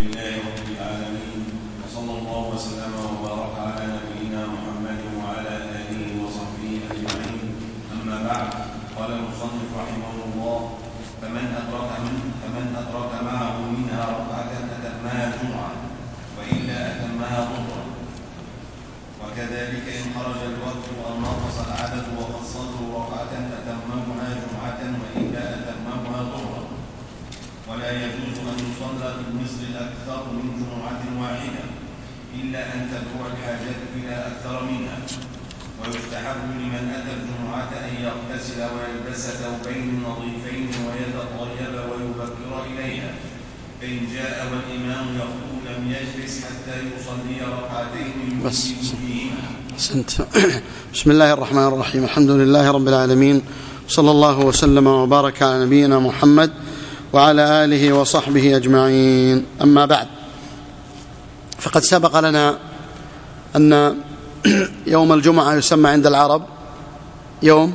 لله رب العالمين، وصلى الله وسلم وبارك على نبينا محمد وعلى آله وصحبه أجمعين. أما بعد، قال المصنف رحمه الله: فمن أدرك معه منها ركعة أتمها جمعة، وإلا أتمها ظهرا. وكذلك إن خرج الوقت أو نقص العدد وقد صلوا ركعة أتممها جمعة، وإلا أتممها ظهرا. ولا يجوز أن يصلى في المصر الأكثر من جمعة واحدة، إلا أن تدعو الحاجة إلى أكثر منها. ويستحب لمن أتى الجمعة أن يغتسل ويلبس ثوبين نظيفين ويتطيب ويبكر إليها، فإن جاء والإمام يخطب لم يجلس حتى يصلي ركعتين يجزئ فيهما. بسم الله الرحمن الرحيم. الحمد لله رب العالمين، صلى الله وسلم وبارك على نبينا محمد وعلى آله وصحبه أجمعين. أما بعد، فقد سبق لنا أن يوم الجمعة يسمى عند العرب يوم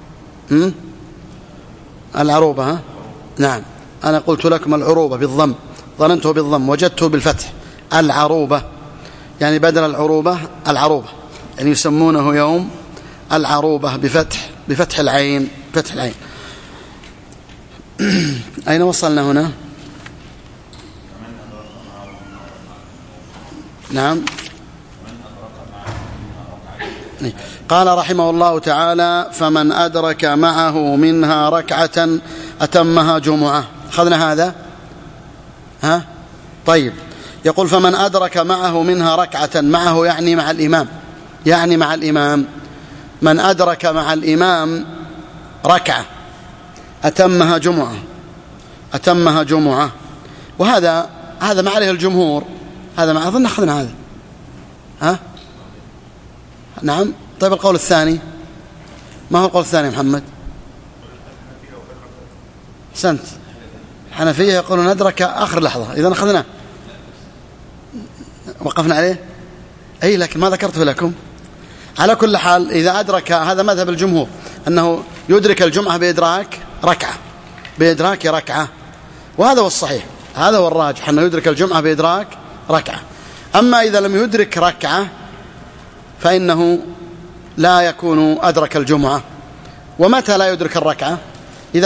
العروبة. نعم، أنا قلت لكم العروبة بالضم، ظننته بالضم، وجدته بالفتح. العروبة يعني بدل العروبة العروبة، يعني يسمونه يوم العروبة بفتح العين. أين وصلنا هنا؟ نعم، قال رحمه الله تعالى: فمن أدرك معه منها ركعة أتمها جمعة. أخذنا هذا؟ طيب، يقول: فمن أدرك معه منها ركعة، معه يعني مع الإمام، من أدرك مع الإمام ركعة أتمها جمعة. وهذا ما عليه الجمهور، هذا ما أظن أخذنا هذا. نعم. طيب، القول الثاني، ما هو القول الثاني محمد؟ سنت حنفية يقولون أدرك آخر لحظة، إذا أخذنا وقفنا عليه. أي، لكن ما ذكرته لكم. على كل حال، إذا أدرك، هذا مذهب الجمهور، أنه يدرك الجمعة بإدراك ركعة، وهذا هو الصحيح، هذا هو الراجح، أنه يدرك الجمعة بإدراك ركعة. أما إذا لم يدرك ركعة فإنه لا يكون أدرك الجمعة. ومتى لا يدرك الركعة؟ إذا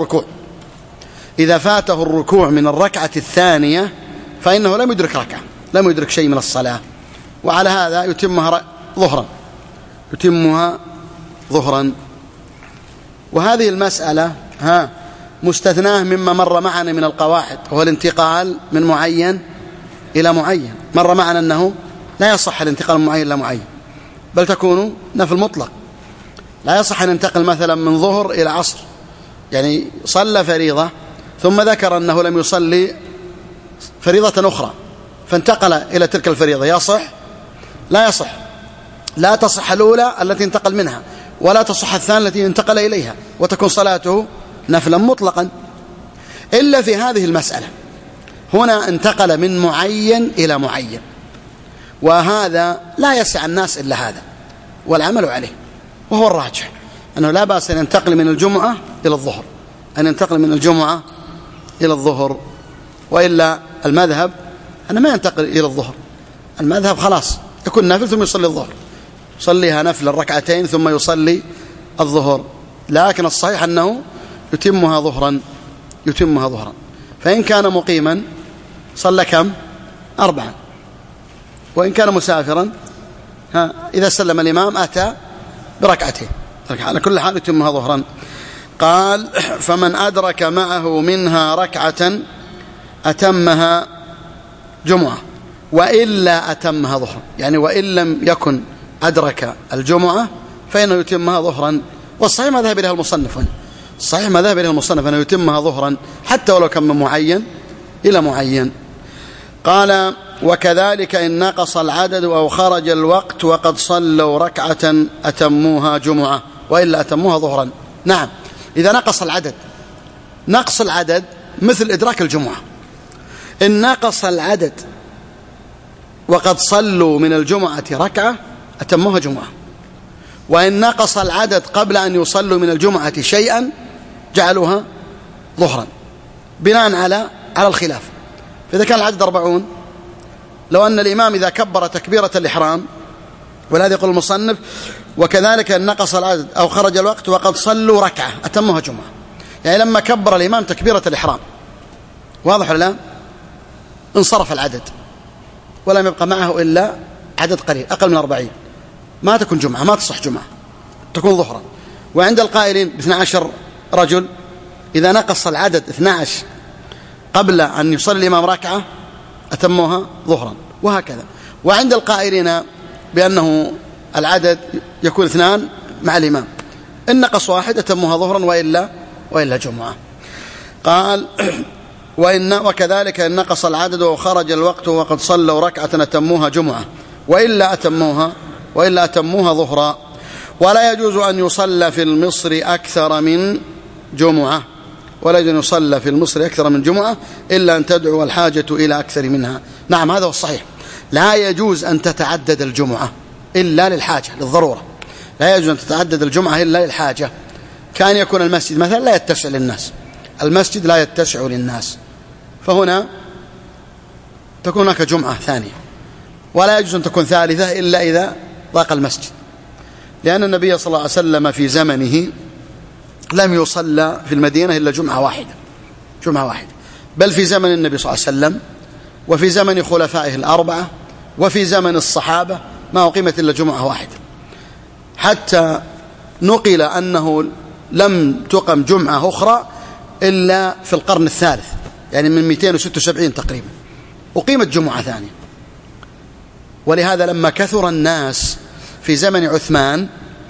فاته الركوع من الركعة الثانية فإنه لم يدرك ركعة، لم يدرك شيء من الصلاة، وعلى هذا يتمها ظهرا. وهذه المسألة مستثناه مما مر معنا من القواعد، وهو الانتقال من معين إلى معين. مر معنا أنه لا يصح الانتقال من معين إلى معين، بل تكون نفل مطلق. لا يصح أن ينتقل مثلا من ظهر إلى عصر، يعني صلى فريضة ثم ذكر أنه لم يصلي فريضة أخرى فانتقل إلى تلك الفريضة، يصح؟ لا يصح. لا تصح الأولى التي انتقل منها، ولا تصح الثانية التي انتقل إليها، وتكون صلاته نفلا مطلقا. إلا في هذه المسألة، هنا انتقل من معين إلى معين، وهذا لا يسع الناس إلا هذا، والعمل عليه، وهو الراجح أنه لا بأس أن ينتقل من الجمعة إلى الظهر، وإلا المذهب أنه ما ينتقل إلى الظهر. المذهب خلاص يكون نافل ثم يصلي الظهر، يصليها نفل الركعتين ثم يصلي الظهر. لكن الصحيح أنه يتمها ظهرا. فإن كان مقيما صلى كم؟ 4، وإن كان مسافرا إذا سلم الإمام أتى بركعتين. على كل حال يتمها ظهرا. قال: فمن أدرك معه منها ركعة أتمها جمعة، وإلا أتمها ظهرا، يعني وإن لم يكن أدرك الجمعة فإنه يتمها ظهرا. والصحيح ما ذهب إليه المصنف، أنه يتمها ظهرا حتى ولو كان من معين إلى معين. قال: وكذلك إن نقص العدد أو خرج الوقت وقد صلوا ركعة أتموها جمعة، وإلا أتموها ظهرا. نعم، إذا نقص العدد مثل إدراك الجمعة. إن نقص العدد وقد صلوا من الجمعة ركعة أتموها جمعة، وإن نقص العدد قبل أن يصلوا من الجمعة شيئا جعلوها ظهرا، بناء على الخلاف. فإذا كان العدد 40 لو أن الإمام إذا كبر تكبيرة الإحرام، ولهذا يقول المصنف وكذلك إن نقص العدد أو خرج الوقت وقد صلوا ركعة أتمها جمعة، يعني لما كبر الإمام تكبيرة الإحرام، واضح ولا لا؟ انصرف العدد ولم يبقى معه إلا عدد قليل أقل من 40، ما تكون جمعة، ما تصح جمعة، تكون ظهرا. وعند القائلين ب12 رجل إذا نقص العدد 12 قبل أن يصلي الإمام ركعة أتموها ظهرا، وهكذا. وعند القائلين بأنه العدد يكون 2 مع الإمام، إن نقص 1 أتموها ظهرا وإلا جمعة. قال وكذلك إن نقص العدد وخرج الوقت وقد صلوا ركعة أتموها جمعة وإلا أتموها ظهرا. ولا يجوز أن يصلى في المصر أكثر من جمعة، ولا يجوز أن يصلى في المصر أكثر من جمعة إلا أن تدعو الحاجة إلى أكثر منها. نعم هذا هو الصحيح، لا يجوز أن تتعدد الجمعة إلا للحاجة للضرورة، لا يجوز أن تتعدد الجمعة إلا للحاجة. كان يكون المسجد مثلا لا يتسع للناس، المسجد لا يتسع للناس، فهنا تكون هناك جمعة ثانية، ولا يجوز أن تكون ثالثة إلا إذا ضاق المسجد، لأن النبي صلى الله عليه وسلم في زمنه لم يصلى في المدينة إلا جمعة واحدة، بل في زمن النبي صلى الله عليه وسلم وفي زمن خلفائه الأربعة وفي زمن الصحابة ما أقيمت إلا جمعة واحدة، حتى نقل أنه لم تقم جمعة أخرى إلا في القرن الثالث، يعني من 276 تقريبا أقيمت جمعة ثانية. ولهذا لما كثر الناس في زمن عثمان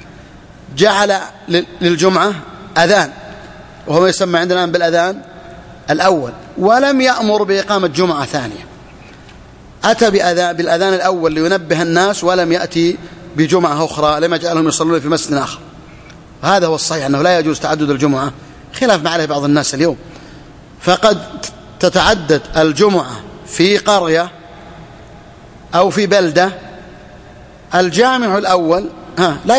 جعل للجمعة أذان، وهو ما يسمى عندنا الآن بالأذان الأول، ولم يأمر بإقامة جمعة ثانية، أتى بالأذان الأول لينبه الناس ولم يأتي بجمعة أخرى، لم يجعلهم يصلون في مسجد آخر. هذا هو الصحيح، أنه لا يجوز تعدد الجمعة، خلاف ما عليه بعض الناس اليوم، فقد تتعدد الجمعة في قرية أو في بلدة الجامع الأول لا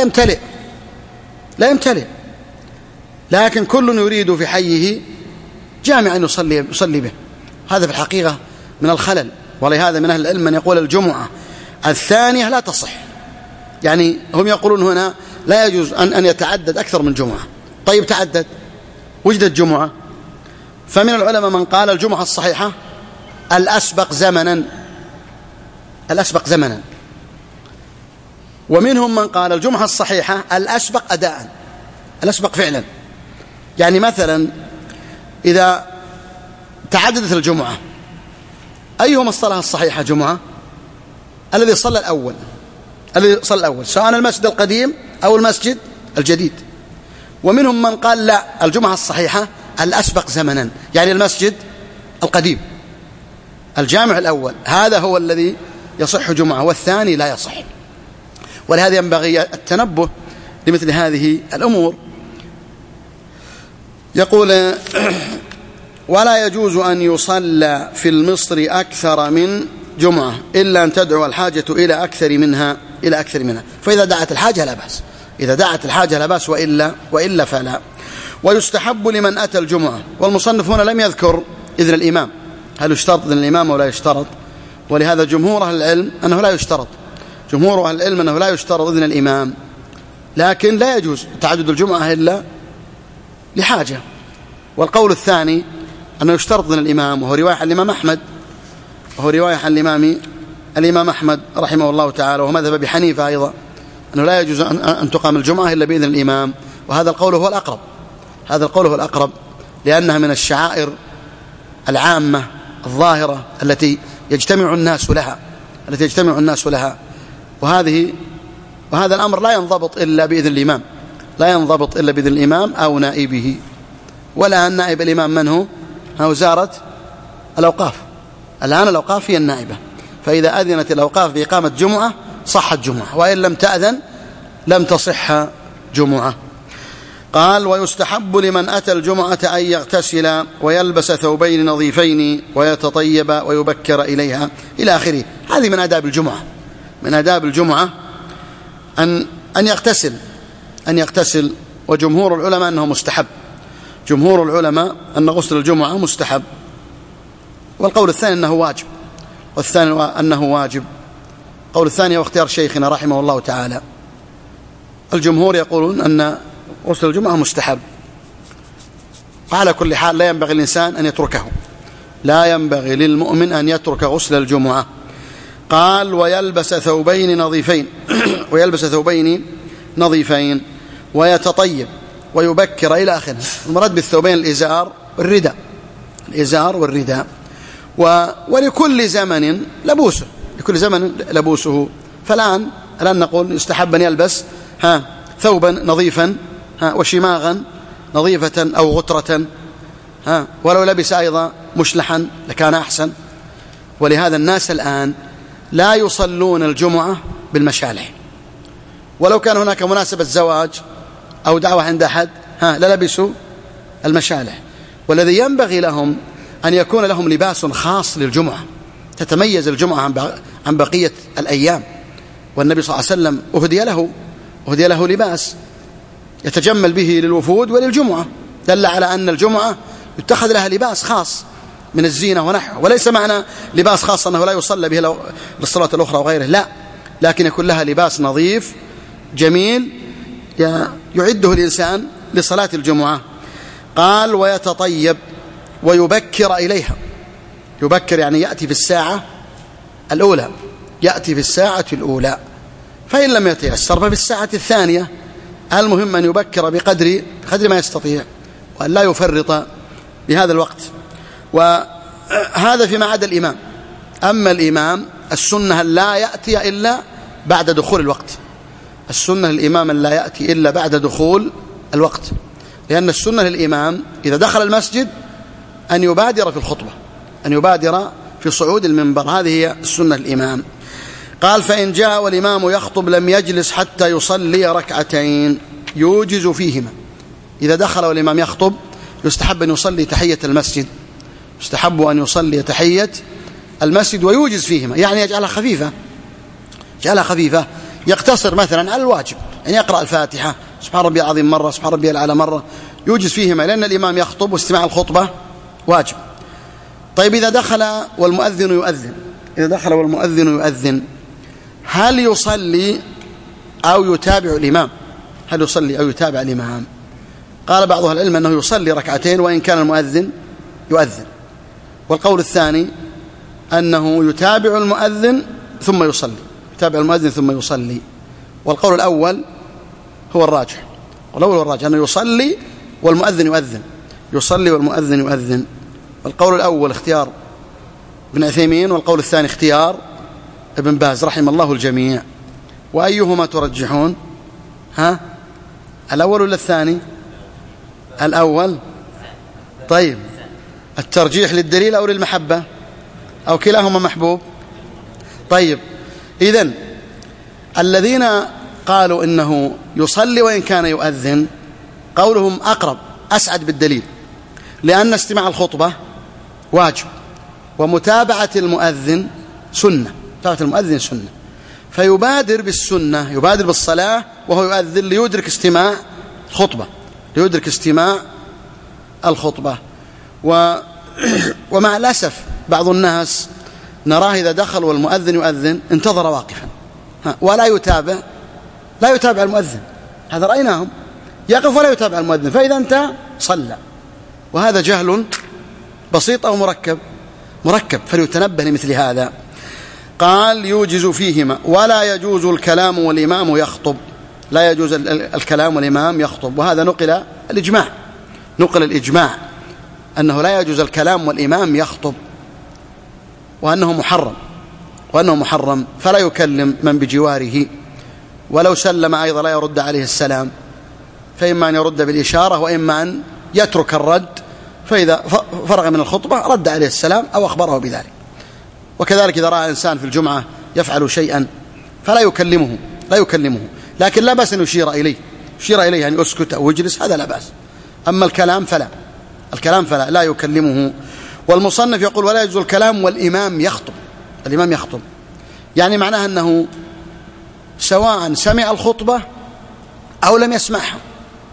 يمتلئ، لكن كل يريد في حيه جامعا يصلي به. هذا في الحقيقة من الخلل، ولهذا من أهل العلم من يقول الجمعة الثانية لا تصح، يعني هم يقولون هنا لا يجوز أن يتعدد أكثر من جمعة. طيب تعدد، وجدت جمعة، فمن العلماء من قال الجمعة الصحيحة الأسبق زمنا، ومنهم من قال الجمعة الصحيحة الأسبق أداء، الأسبق فعلا. يعني مثلا إذا تعددت الجمعة أيهما الصلاة الصحيحة جمعة؟ الذي صلى الأول، سواء المسجد القديم أو المسجد الجديد. ومنهم من قال لا، الجمعة الصحيحة الأسبق زمنا، يعني المسجد القديم الجامع الأول هذا هو الذي يصح جمعة، والثاني لا يصح. ولهذا ينبغي التنبه لمثل هذه الأمور. يقول ولا يجوز أن يصلى في المصر أكثر من جمعة إلا أن تدعو الحاجة إلى أكثر منها. فإذا دعت الحاجة لا بأس، إذا دعت الحاجة لا بأس، وإلا فلا. ويستحب لمن أتى الجمعة، والمصنف هنا لم يذكر إذن الإمام، هل يشترط إذن الإمام ولا يشترط؟ ولهذا جمهور أهل العلم أنه لا يشترط، جمهور أهل العلم أنه لا يشترط إذن الإمام، لكن لا يجوز تعدد الجمعة إلا لحاجة. والقول الثاني أنه يشترط إذن الإمام، وهو رواية عن الإمام أحمد رحمه الله تعالى، وهو مذهب أبي حنيفة أيضا، أنه لا يجوز أن تقام الجمعة إلا بإذن الإمام. وهذا القول هو الأقرب، لأنها من الشعائر العامة الظاهرة التي يجتمع الناس لها، وهذا الأمر لا ينضبط إلا بإذن الإمام، أو نائبه. ولا نائب الإمام من هو؟ وزارة الأوقاف، الآن الأوقاف هي النائبة، فإذا أذنت الأوقاف بإقامة جمعة صحت جمعة، وإن لم تأذن لم تصح جمعة. قال ويستحب لمن أتى الجمعة أن يغتسل ويلبس ثوبين نظيفين ويتطيب ويبكر إليها إلى آخره. هذه من آداب الجمعة أن يغتسل، وجمهور العلماء أنه مستحب، جمهور العلماء أن غسل الجمعة مستحب. والقول الثاني أنه واجب، والثاني أنه واجب. القول الثاني هو اختيار شيخنا رحمه الله تعالى. الجمهور يقولون أن غسل الجمعة مستحب، وعلى كل حال لا ينبغي الإنسان أن يتركه، لا ينبغي للمؤمن أن يترك غسل الجمعة. قال ويلبس ثوبين نظيفين ويلبس ثوبين نظيفين ويتطيب ويبكر إلى آخره. المراد بالثوبين الإزار والرداء، الإزار والرداء. ولكل زمن لبوسه، لكل زمن لبوسه. فالآن نقول يستحب أن يلبس ثوبا نظيفا وشماغا نظيفة أو غترة، ولو لبس أيضا مشلحا لكان أحسن. ولهذا الناس الآن لا يصلون الجمعة بالمشالح، ولو كان هناك مناسبة زواج أو دعوة عند أحد للبسوا المشالح. والذي ينبغي لهم أن يكون لهم لباس خاص للجمعة، تتميز الجمعة عن بقية الأيام. والنبي صلى الله عليه وسلم أهدي له لباس يتجمل به للوفود وللجمعة، دل على أن الجمعة يتخذ لها لباس خاص من الزينة ونحوه. وليس معنى لباس خاص أنه لا يصلى به للصلاة الأخرى وغيره، لا، لكن يكون لها لباس نظيف جميل يعده الإنسان لصلاة الجمعة. قال ويتطيب ويبكر إليها. يبكر يعني يأتي في الساعة الأولى، يأتي في الساعة الأولى، فإن لم يتيسر ففي الساعة الثانية. المهم أن يبكر بقدر ما يستطيع، وأن لا يفرط بهذا الوقت. وهذا فيما عدا الإمام. أما الإمام السنة لا يأتي إلا بعد دخول الوقت، السنة للإمام لا يأتي إلا بعد دخول الوقت، لأن السنة للإمام إذا دخل المسجد أن يبادر في الخطبة، أن يبادر في صعود المنبر، هذه هي السنة للإمام. قال فإن جاء والإمام يخطب لم يجلس حتى يصلي ركعتين يوجز فيهما. إذا دخل والإمام يخطب يستحب أن يصلي تحية المسجد، يستحب أن يصلي تحية المسجد ويوجز فيهما، يعني يجعلها خفيفة، يقتصر مثلا على الواجب، يعني يقرأ الفاتحة سبحان ربي العظيم مرة، سبحان ربي الأعلى مرة، يوجز فيهما، لأن الإمام يخطب واستماع الخطبة واجب. طيب إذا دخل والمؤذن يؤذن هل يصلي أو يتابع الإمام؟ هل يصلي أو يتابع الإمام؟ قال بعض أهل العلم أنه يصلي ركعتين وإن كان المؤذن يؤذن. والقول الثاني أنه يتابع المؤذن ثم يصلي، يتابع المؤذن ثم يصلي. والقول الأول هو الراجح، أنه يصلي والمؤذن يؤذن، يصلي والمؤذن يؤذن. والقول الأول اختيار ابن عثيمين، والقول الثاني اختيار ابن باز رحم الله الجميع. وأيهما ترجحون؟ الأول ولا الثاني؟ الأول. طيب الترجيح للدليل أو للمحبة أو كلاهما محبوب؟ طيب إذن الذين قالوا إنه يصلي وإن كان يؤذن قولهم أقرب أسعد بالدليل، لأن استماع الخطبة واجب ومتابعة المؤذن سنة، متابعة المؤذن سنة، فيبادر بالسنة، يبادر بالصلاة وهو يؤذن ليدرك استماع الخطبة. ومع الأسف بعض الناس نراه إذا دخل والمؤذن يؤذن انتظر واقفا ولا يتابع المؤذن، هذا رأيناهم يقف ولا يتابع المؤذن، فإذا انت صلى. وهذا جهل بسيط أو مركب، فليتنبه لمثل هذا. قال يوجز فيهما ولا يجوز الكلام والإمام يخطب، لا يجوز الكلام والإمام يخطب. وهذا نقل الإجماع أنه لا يجوز الكلام والإمام يخطب، وأنه محرم، فلا يكلم من بجواره، ولو سلم أيضا لا يرد عليه السلام، فإما أن يرد بالإشارة وإما أن يترك الرد، فإذا فرغ من الخطبة رد عليه السلام أو أخبره بذلك. وكذلك إذا رأى إنسان في الجمعة يفعل شيئا فلا يكلمه، لكن لا بأس أن يشير إليه يعني أسكت أو اجلس، هذا لا بأس. أما الكلام فلا لا يكلمه. والمصنف يقول ولا يجوز الكلام والإمام يخطب، يعني معناها أنه سواء سمع الخطبة أو لم يسمعها،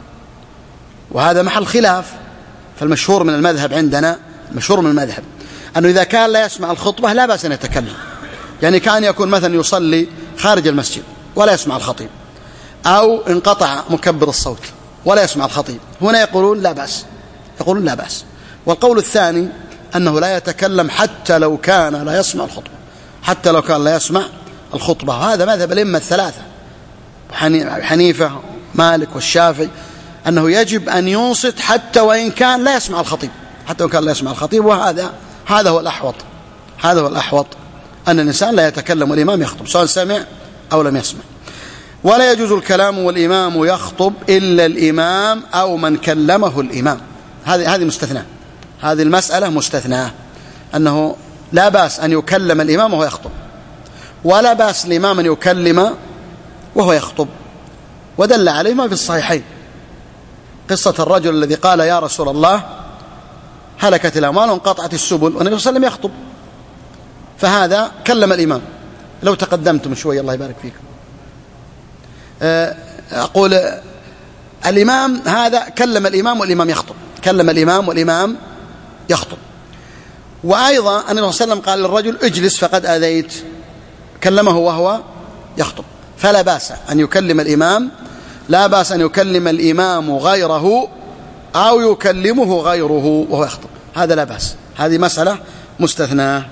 وهذا محل خلاف. فالمشهور من المذهب عندنا، أنه إذا كان لا يسمع الخطبة لا بأس أن يتكلم. يعني كان يكون مثلا يصلي خارج المسجد ولا يسمع الخطيب، أو انقطع مكبر الصوت ولا يسمع الخطيب، هنا يقولون لا بأس، يقولون لا بأس. والقول الثاني أنه لا يتكلم حتى لو كان لا يسمع الخطبة، حتى لو كان لا يسمع الخطبة. هذا مذهب الأئمة الثلاثة، حنيفة مالك والشافعي، أنه يجب أن ينصت حتى وإن كان لا يسمع الخطيب، حتى وإن كان لا يسمع الخطيب. وهذا هو الأحوط، هذا هو الأحوط، أن الإنسان لا يتكلم والإمام يخطب سواء سمع أو لم يسمع. ولا يجوز الكلام والإمام يخطب إلا الإمام أو من كلمه الإمام. هذه مستثناة، هذه المسألة مستثناة، أنه لا بأس أن يكلم الإمام وهو يخطب، ولا بأس الإمام أن يكلم وهو يخطب. ودل عليه ما في الصحيحين، قصة الرجل الذي قال يا رسول الله هلكت الأموال وانقطعت السبل، والنبي صلى الله عليه وسلم يخطب، فهذا كلم الإمام. لو تقدمتم شوي الله يبارك فيكم. أقول الإمام هذا كلم الإمام والإمام يخطب، كلم الإمام والإمام يخطب. وأيضا النبي صلى الله عليه وسلم قال للرجل اجلس فقد آذيت، كلمه وهو يخطب. فلا بأس أن يكلم الإمام، لا بأس أن يكلم الإمام غيره أو يكلمه غيره وهو يخطب، هذا لا بأس، هذه مسألة مستثناة.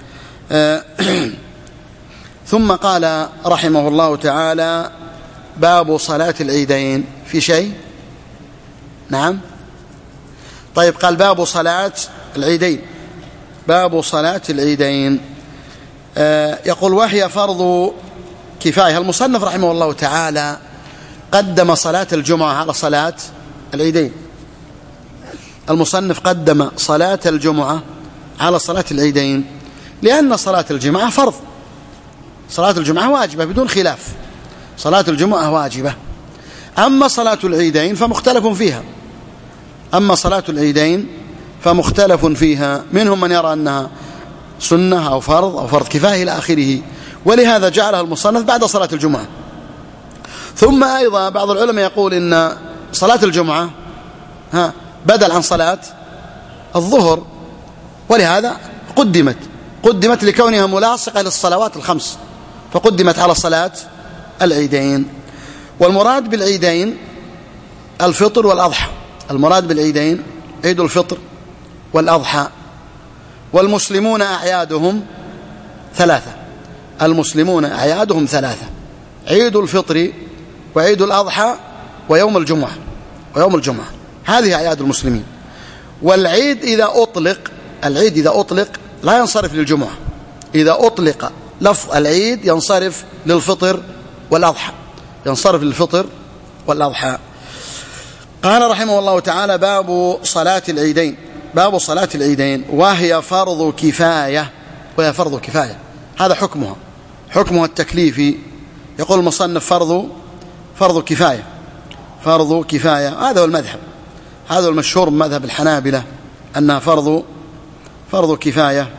ثم قال رحمه الله تعالى باب صلاة العيدين. في شيء؟ نعم. طيب، قال باب صلاة العيدين، باب صلاة العيدين. يقول وهي فرض كفاية. المصنف رحمه الله تعالى قدم صلاة الجمعة على صلاة العيدين. المصنف قدم صلاة الجمعة على صلاة العيدين لأن صلاة الجمعة فرض، صلاة الجمعة واجبة بدون خلاف، صلاة الجمعة واجبة. أما صلاة العيدين فمختلف فيها، أما صلاة العيدين فمختلف فيها، منهم من يرى أنها سنة أو فرض كفاية إلى آخره، ولهذا جعلها المصنف بعد صلاة الجمعة. ثم أيضا بعض العلماء يقول إن صلاة الجمعة بدل عن صلاة الظهر، ولهذا قدمت لكونها ملاصقة للصلوات الخمس، فقدمت على صلاة العيدين. والمراد بالعيدين الفطر والأضحى، المراد بالعيدين عيد الفطر والأضحى. والمسلمون أعيادهم ثلاثة، المسلمون أعيادهم ثلاثة: عيد الفطر وعيد الأضحى ويوم الجمعة، ويوم الجمعة، هذه أعياد المسلمين. والعيد إذا أطلق، العيد إذا أطلق لا ينصرف للجمعة، إذا أطلق لفظ العيد ينصرف للفطر والأضحى، ينصرف للفطر والأضحى. قال رحمه الله تعالى باب صلاة العيدين، باب صلاة العيدين وهي فرض كفاية، وهي فرض كفاية، هذا حكمها، حكمها التكليفي. يقول المصنف فرض كفاية، فرض كفاية، هذا هو المذهب، هذا هو المشهور من مذهب الحنابلة أنها فرض كفاية.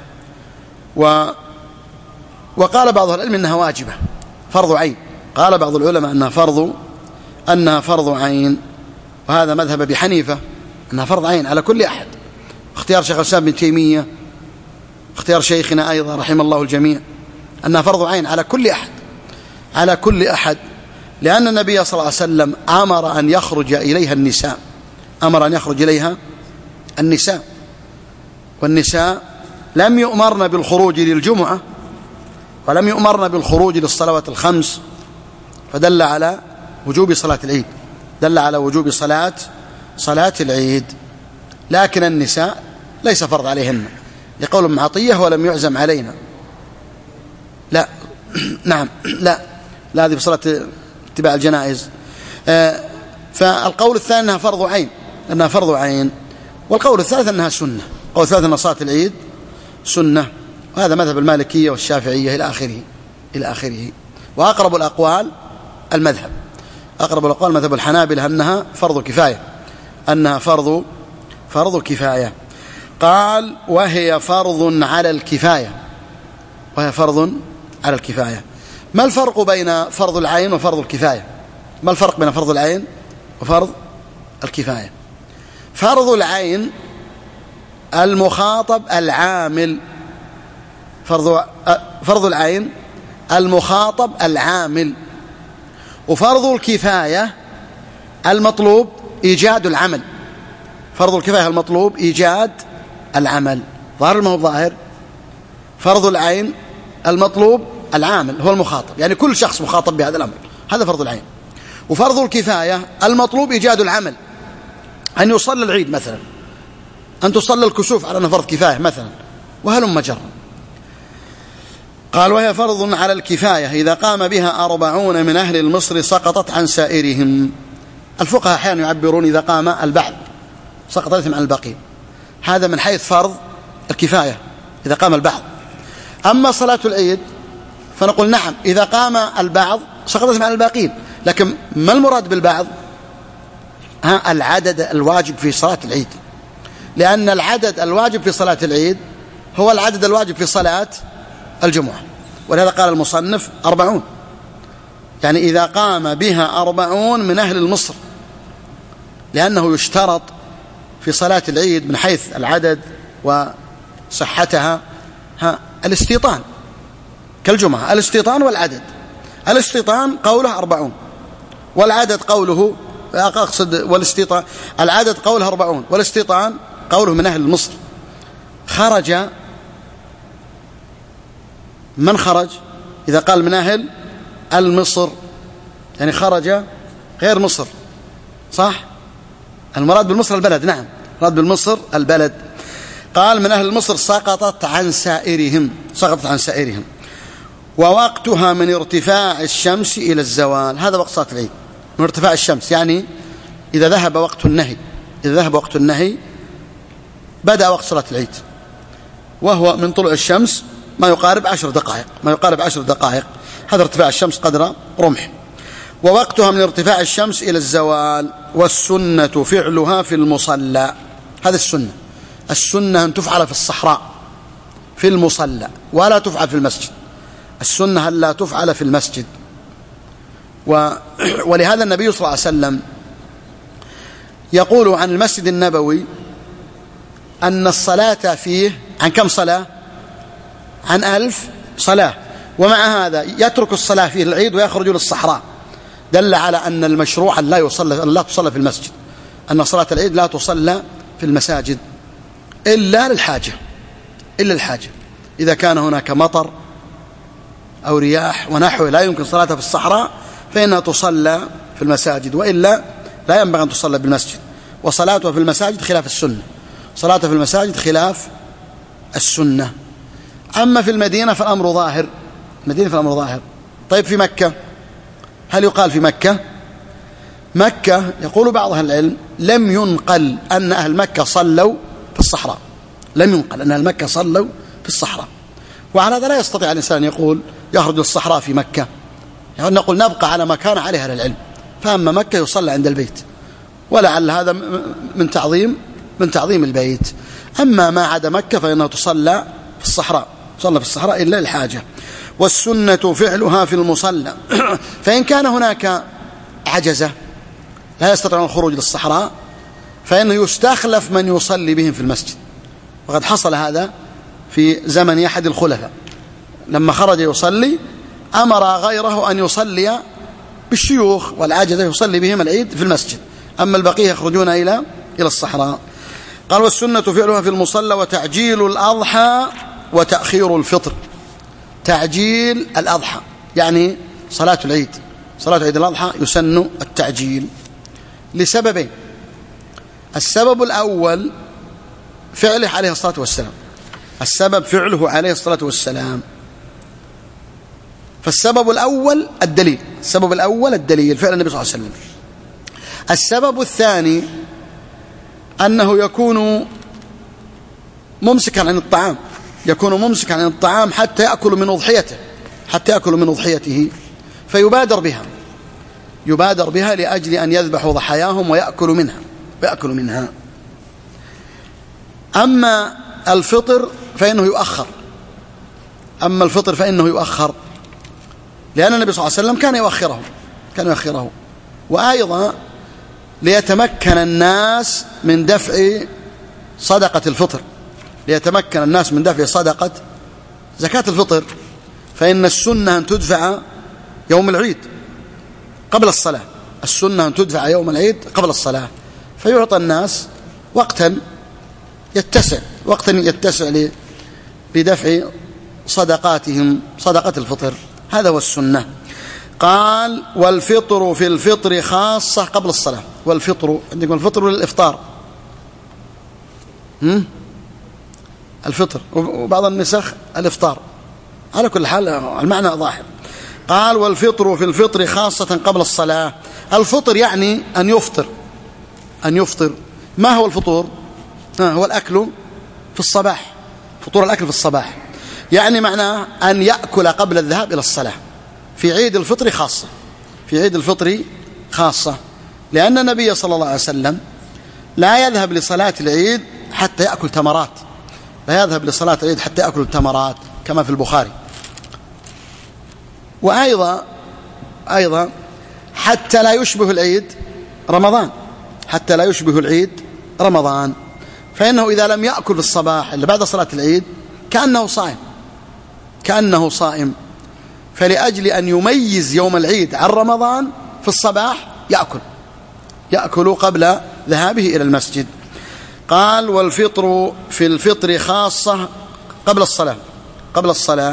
وقال بعض العلم أنها واجبة، فرض عين، قال بعض العلماء أنها فرض عين، وهذا مذهب أبي حنيفة أنها فرض عين على كل أحد، اختيار شيخ الإسلام ابن تيمية، اختيار شيخنا أيضا رحم الله الجميع، أنها فرض عين على كل أحد، على كل أحد، لأن النبي صلى الله عليه وسلم أمر أن يخرج إليها النساء، أمر أن يخرج إليها النساء، والنساء لم يؤمرن بالخروج للجمعة ولم يؤمرن بالخروج للصلوات الخمس، فدل على وجوب صلاة العيد، دل على وجوب صلاة العيد. لكن النساء ليس فرض عليهن لقول ابن عطية ولم يعزم علينا، لا نعم لا هذه بصلاة اتباع الجنائز. فالقول الثاني أنها فرض عين، أنها فرض عين، والقول الثالث أنها سنة، القول الثالث أن صلاة العيد سنة، وهذا مذهب المالكية والشافعية إلى آخره. وأقرب الأقوال المذهب، أقرب الأقوال مذهب الحنابلة أنها فرض كفاية، أنها فرض كفاية. قال وهي فرض على الكفاية، وهي فرض على الكفاية. ما الفرق بين فرض العين وفرض الكفاية؟ ما الفرق بين فرض العين وفرض الكفاية؟ فرض العين المخاطب العامل، فرض العين المخاطب العامل. وفرض الكفاية المطلوب إيجاد العمل، فرض الكفاية المطلوب إيجاد العمل. ظاهر ما هو ظاهر؟ فرض العين المطلوب العامل هو المخاطب، يعني كل شخص مخاطب بهذا الأمر، هذا فرض العين. وفرض الكفاية المطلوب إيجاد العمل، أن يصلى العيد مثلا، أن تصلى الكسوف على أنه فرض كفاية مثلا، وهلم جرا. قال وهي فرض على الكفاية إذا قام بها 40 من أهل المصر سقطت عن سائرهم. الفقهاء أحيانا يعبرون إذا قام البعض سقط الإثم عن الباقين، هذا من حيث فرض الكفاية إذا قام البعض. أما صلاة العيد فنقول نعم إذا قام البعض سقط الإثم عن الباقين، لكن ما المراد بالبعض؟ العدد الواجب في صلاة العيد، لأن العدد الواجب في صلاة العيد هو العدد الواجب في صلاة الجمعة، ولهذا قال المصنف 40، يعني إذا قام بها 40 من أهل المصر، لأنه يشترط في صلاة العيد من حيث العدد وصحتها الاستيطان كالجمعة، الاستيطان والعدد. الاستيطان قوله 40 والعدد قوله، أقصد والاستيطان العدد قوله 40 والاستيطان قوله من أهل مصر. خرج من خرج إذا قال من أهل المصر، يعني خرج غير مصر، صح؟ المراد بالمصر البلد، نعم المراد بالمصر البلد. قال من أهل مصر سقطت عن سائرهم، سقطت عن سائرهم. ووقتها من ارتفاع الشمس إلى الزوال، هذا وقت صلاة العيد من ارتفاع الشمس، يعني إذا ذهب وقت النهي، إذا ذهب وقت النهي بدأ وقت صلاة العيد، وهو من طلوع الشمس ما يقارب 10 دقائق، ما يقارب 10 دقائق، هذا ارتفاع الشمس قدر رمح. ووقتها من ارتفاع الشمس إلى الزوال. والسنة فعلها في المصلى، هذا السنة، السنة أن تفعل في الصحراء في المصلى ولا تفعل في المسجد، السنة أن لا تفعل في المسجد. ولهذا النبي صلى الله عليه وسلم يقول عن المسجد النبوي أن الصلاة فيه عن كم صلاة؟ عن 1000 صلاة، ومع هذا يترك الصلاة فيه العيد ويخرج للصحراء، دل على أن المشروع أن لا تصلى في المسجد، أن صلاة العيد لا تصلى في المساجد إلا للحاجة، إلا الحاجة، إذا كان هناك مطر أو رياح ونحوه لا يمكن صلاتها في الصحراء فإنها تصلى في المساجد، وإلا لا ينبغي أن تصلى بالمسجد. وصلاتها في المساجد خلاف السنة، صلاتها في المساجد خلاف السنة. أما في المدينة فالأمر ظاهر، المدينة فالأمر ظاهر. طيب في مكة هل يقال في مكة؟ مكة يقول بعض أهل العلم لم ينقل أن أهل مكة صلوا في الصحراء، لم ينقل أن أهل مكة صلوا في الصحراء، وعلى هذا لا يستطيع الإنسان يقول يخرج للصحراء في مكة، يعني نقول نبقى على ما كان عليه أهل العلم، فأما مكة يصلى عند البيت، ولعل هذا من تعظيم البيت. أما ما عدا مكة فإنه تصلى في الصحراء، تصلى في الصحراء إلا الحاجة. والسنة فعلها في المصلى فإن كان هناك عجزة لا يستطيعون الخروج للصحراء فإنه يستخلف من يصلي بهم في المسجد، وقد حصل هذا في زمن أحد الخلفاء، لما خرج يصلي أمر غيره أن يصلي بالشيوخ والعجزة يصلي بهم العيد في المسجد، أما البقية يخرجون إلى الصحراء. قال والسنة فعلها في المصلى وتعجيل الأضحى وتأخير الفطر. تعجيل الأضحى يعني صلاة العيد، صلاة عيد الأضحى يسن التعجيل لسببين. السبب الأول فعله عليه الصلاة والسلام، السبب فعله عليه الصلاة والسلام، فالسبب الأول الدليل، السبب الأول الدليل فعل النبي صلى الله عليه وسلم. السبب الثاني أنه يكون ممسكا عن الطعام، يكون ممسكا عن الطعام حتى يأكل من أضحيته، حتى يأكل من أضحيته، فيبادر بها، يبادر بها لأجل أن يذبحوا ضحاياهم ويأكلوا منها. أما الفطر فإنه يؤخر، أما الفطر فإنه يؤخر لأن النبي صلى الله عليه وسلم كان يؤخره، وأيضا ليتمكن الناس من دفع صدقة الفطر، ليتمكن الناس من دفع صدقة زكاة الفطر، فإن السنة أن تدفع يوم العيد قبل الصلاة، السنة أن تدفع يوم العيد قبل الصلاة، فيعطى الناس وقتا يتسع لدفع صدقاتهم صدقة الفطر. هذا هو السنة. قال والفطر في الفطر خاصة قبل الصلاة. والفطر عندكم الفطر للإفطار، الفطر، وبعض النسخ الإفطار، على كل حال المعنى ظاهر. قال والفطر في الفطر خاصة قبل الصلاة. الفطر يعني أن يفطر. ما هو الفطور؟ هو الأكل في الصباح، فطور الأكل في الصباح، يعني معناه أن يأكل قبل الذهاب إلى الصلاة. في عيد الفطر خاصة، في عيد الفطر خاصة، لأن النبي صلى الله عليه وسلم لا يذهب لصلاة العيد حتى يأكل تمرات، لا يذهب لصلاة العيد حتى يأكل التمرات كما في البخاري. وأيضا حتى لا يشبه العيد رمضان، حتى لا يشبه العيد رمضان، فإنه إذا لم يأكل في الصباح إلا بعد صلاة العيد كأنه صائم، فلأجل أن يميز يوم العيد عن رمضان في الصباح يأكل قبل ذهابه إلى المسجد. قال والفطر في الفطر خاصة قبل الصلاة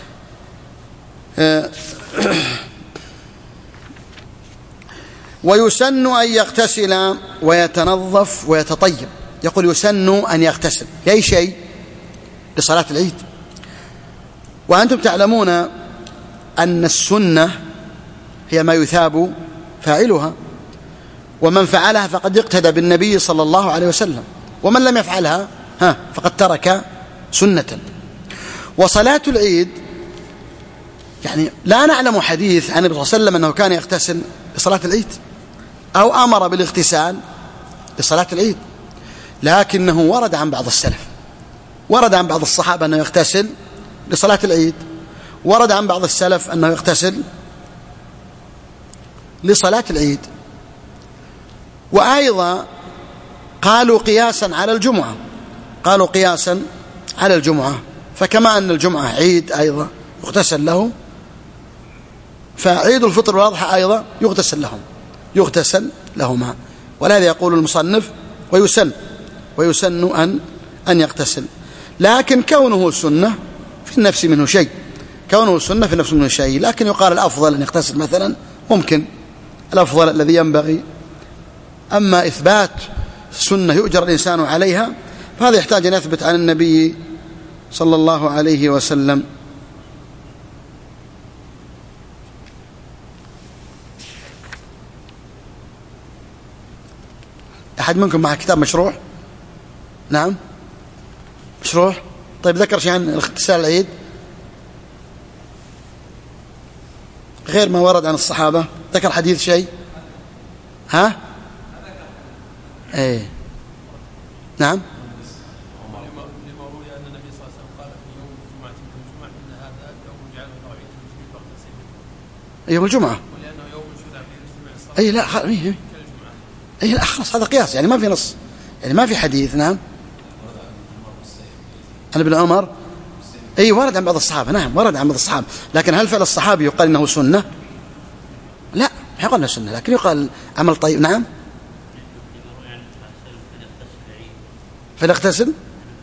ويسن أن يغتسل ويتنظف ويتطيب. يقول يسن أن يغتسل لأي شيء؟ لصلاة العيد. وأنتم تعلمون أن السنة هي ما يثاب فاعلها، ومن فعلها فقد اقتدى بالنبي صلى الله عليه وسلم، ومن لم يفعلها فقد ترك سنة. وصلاة العيد يعني لا نعلم حديث عن النبي صلى الله عليه وسلم أنه كان يغتسل لصلاة العيد أو أمر بالاغتسال لصلاة العيد، لكنه ورد عن بعض السلف، ورد عن بعض الصحابة أنه يغتسل لصلاة العيد، ورد عن بعض السلف أنه يغتسل لصلاة العيد. وأيضا قالوا قياسا على الجمعة، فكما أن الجمعة عيد أيضا يغتسل له، فعيد الفطر والأضحى أيضا يغتسل لهما. ولهذا يقول المصنف ويسن أن يغتسل، لكن كونه سنة في النفس منه شيء، لكن يقال الأفضل أن يغتسل مثلا، ممكن الأفضل الذي ينبغي. أما إثبات سنة يؤجر الإنسان عليها فهذا يحتاج أن يثبت عن النبي صلى الله عليه وسلم. أحد منكم معه كتاب مشروع؟ نعم مشروع. طيب ذكر شيء عن اغتسال العيد غير ما ورد عن الصحابة؟ ذكر حديث شيء؟ ايه نعم. لما روي أن النبي صلى الله عليه وسلم قال في يوم الجمعة إن هذا يوم جعله الله عيد المسلمين فاغتسلوا. يوم الجمعة، ولأنه يوم شرع فيه الاجتماع الصلاة. أي لا خلاص هذا قياس، يعني ما في نص، يعني ما في حديث. نعم عن ابن عمر، أي ورد عن بعض الصحابة، نعم ورد عن بعض الصحابة، لكن هل فعل الصحابي يقال إنه سنة؟ لا ما يقال إنه سنة، لكن يقال عمل طيب. نعم فنغتسل،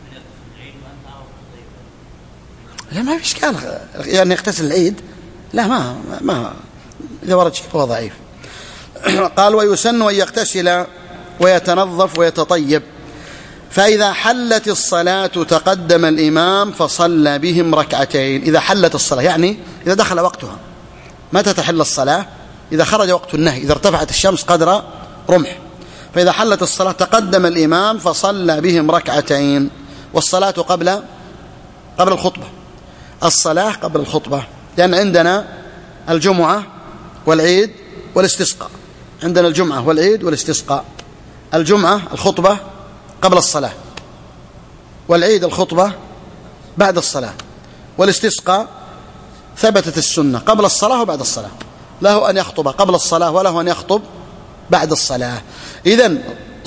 لا ما في إشكال يعني يغتسل العيد، لا ما إذا ورد شيء فهو ضعيف. قال ويسن أن يغتسل ويتنظف ويتطيب، فإذا حلت الصلاة تقدم الإمام فصلى بهم ركعتين. إذا حلت الصلاة يعني إذا دخل وقتها. متى تحل الصلاة؟ إذا خرج وقت النهي، إذا ارتفعت الشمس قدر رمح. فإذا حلت الصلاة تقدم الإمام فصلى بهم ركعتين. والصلاة قبل الخطبة، الصلاة قبل الخطبة، لأن عندنا الجمعة والعيد والاستسقاء، عندنا الجمعة والعيد والاستسقاء. الجمعة الخطبة قبل الصلاة، والعيد الخطبة بعد الصلاة، والاستسقاء ثبتت السنة قبل الصلاة وبعد الصلاة، له أن يخطب قبل الصلاة وله أن يخطب بعد الصلاة. إذن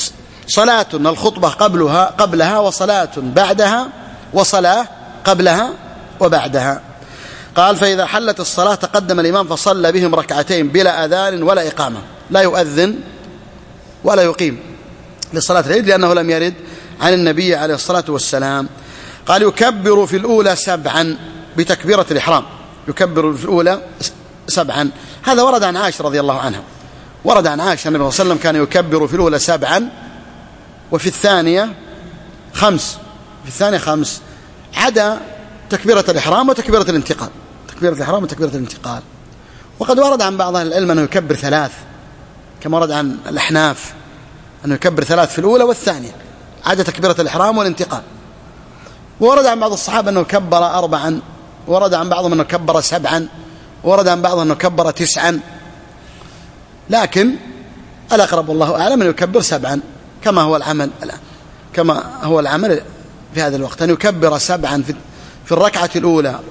صلاة الخطبة قبلها وصلاة بعدها وصلاة قبلها وبعدها. قال فإذا حلت الصلاة تقدم الإمام فصلى بهم ركعتين بلا أذان ولا إقامة، لا يؤذن ولا يقيم لصلاة العيد لأنه لم يرد عن النبي عليه الصلاة والسلام. قال يكبر في الأولى 7 بتكبيرة الإحرام، يكبر في الأولى 7. هذا ورد عن عائشة رضي الله عنها، ورد عن عائشة النبي صلى الله عليه وسلم كان يكبر في الأولى 7 وفي الثانية 5، في الثانية 5 عدا تكبيرة الإحرام وتكبيرة الانتقال، تكبيرة الإحرام وتكبيرة الانتقال. وقد ورد عن بعض أهل العلم أنه يكبر 3 كما ورد عن الأحناف أنه يكبر 3 في الأولى والثانية عدا تكبيرة الإحرام والانتقال. ورد عن بعض الصحابة أنه كبر 4، ورد عن بعضهم أنه كبر 7، ورد عن بعضهم أنه كبر 9، لكن الأقرب والله أعلم أنه يكبر 7 كما هو العمل الآن، كما هو العمل في هذا الوقت، أن يكبر 7 في الركعة الأولى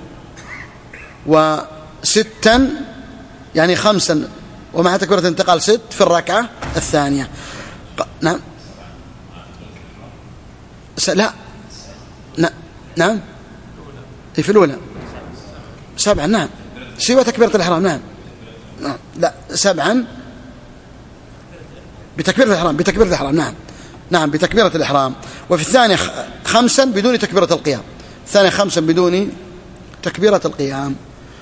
و6 يعني 5 ومع تكبيرة الانتقال 6 في الركعة الثانية. نعم لا نعم في الأولى 7 نعم سوى تكبيرة الإحرام نعم لا 7 بتكبيرة الإحرام، بتكبيرة الإحرام نعم نعم بتكبيرة الإحرام. وفي الثانية 5 بدون تكبيرة القيام، الثانية 5 بدون تكبيرة القيام.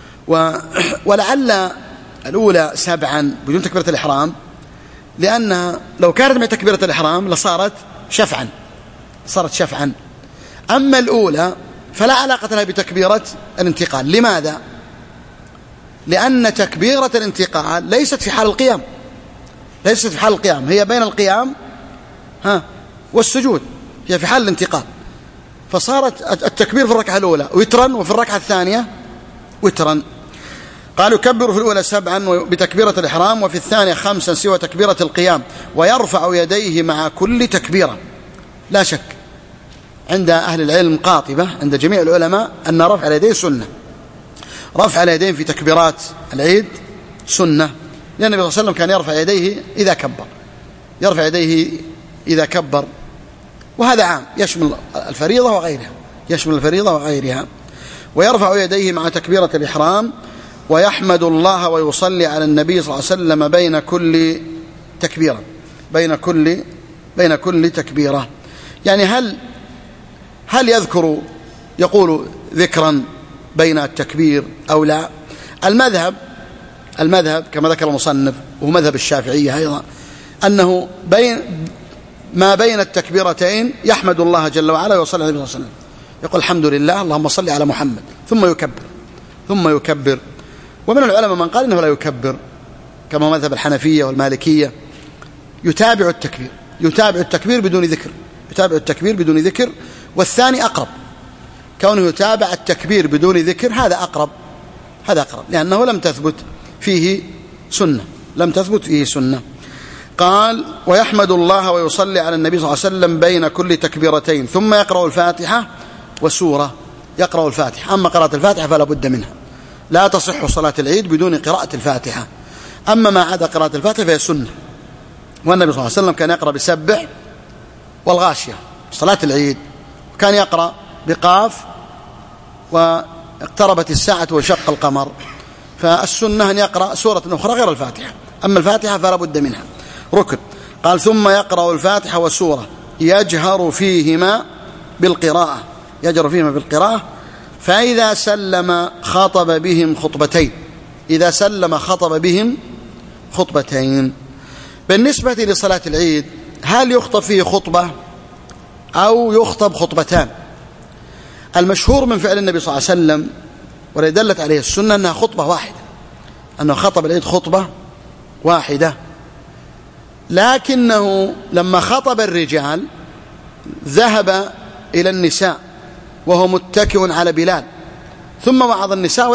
ولعل الأولى 7 بدون تكبيرة الإحرام لأنها لو كانت مع تكبيرة الإحرام لصارت شفعا، صارت شفعا. أما الأولى فلا علاقة لها بتكبيرة الانتقال. لماذا؟ لأن تكبيرة الانتقال ليست في حال القيام، ليست في حال القيام، هي بين القيام والسجود، هي في حال الانتقال. فصارت التكبير في الركعة الأولى وترا وفي الركعة الثانية وترا. قال يكبر في الأولى 7 بتكبيرة الإحرام وفي الثانية 5 سوى تكبيرة القيام ويرفع يديه مع كل تكبيرة. لا شك عند أهل العلم قاطبة عند جميع العلماء أن رفع اليدين سنة، رفع اليدين في تكبيرات العيد سنة، لأن النبي صلى الله عليه وسلم كان يرفع يديه إذا كبر، يرفع يديه إذا كبر، وهذا عام يشمل الفريضة وغيرها، يشمل الفريضة وغيرها. ويرفع يديه مع تكبيرة الإحرام ويحمد الله ويصلي على النبي صلى الله عليه وسلم بين كل تكبيرة، بين كل تكبيرة. يعني هل يذكر يقول ذكرا بين التكبير أو لا؟ المذهب كما ذكر المصنف وهو مذهب الشافعية أيضا أنه ما بين التكبيرتين يحمد الله جل وعلا ويصلي على النبي صلى الله عليه وسلم، يقول الحمد لله اللهم صل على محمد ثم يكبر. ومن العلماء من قال إنه لا يكبر كما مذهب الحنفية والمالكية، يتابع التكبير بدون ذكر، يتابع التكبير بدون ذكر. والثاني أقرب، كونه يتابع التكبير بدون ذكر هذا أقرب، لأنه لم تثبت فيه سنة، قال ويحمد الله ويصلي على النبي صلى الله عليه وسلم بين كل تكبيرتين ثم يقرأ الفاتحة وسورة، يقرأ الفاتحة. أما قراءة الفاتحة فلا بد منها، لا تصح صلاة العيد بدون قراءة الفاتحة. أما ما عدا قراءة الفاتحة فهي سنة، والنبي صلى الله عليه وسلم كان يقرأ بسبح والغاشية صلاة العيد، وكان يقرأ بقاف واقتربت الساعة وشق القمر. فالسنة أن يقرأ سورة أخرى غير الفاتحة، أما الفاتحة فلا بد منها ركن. قال ثم يقرأ الفاتحة والسورة يجهر فيهما بالقراءة، فإذا سلم خطب بهم خطبتين، إذا سلم خطب بهم خطبتين. بالنسبة لصلاة العيد هل يخطب فيه خطبة أو يخطب خطبتان؟ المشهور من فعل النبي صلى الله عليه وسلم والذي دلت عليه السنة أنها خطبة واحدة، أنه خطب العيد خطبة واحدة، لكنه لما خطب الرجال ذهب إلى النساء وهو متكئ على بلال، ثم وعظ النساء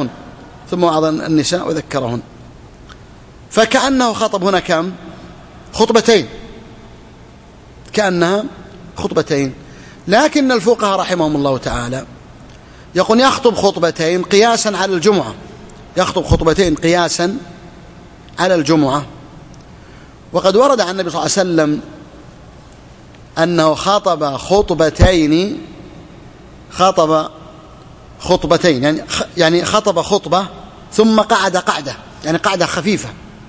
وذكرهن، فكأنه خطب هنا كم؟ خطبتين، كأنها خطبتين. لكن الفقهاء رحمهم الله تعالى يقول يخطب خطبتين قياسا على الجمعة، يخطب خطبتين قياسا على الجمعة. وقد ورد عن النبي صلى الله عليه وسلم أنه خطب خطبتين يعني خطب خطبة ثم قعد قعدة، يعني قعدة خفيفة.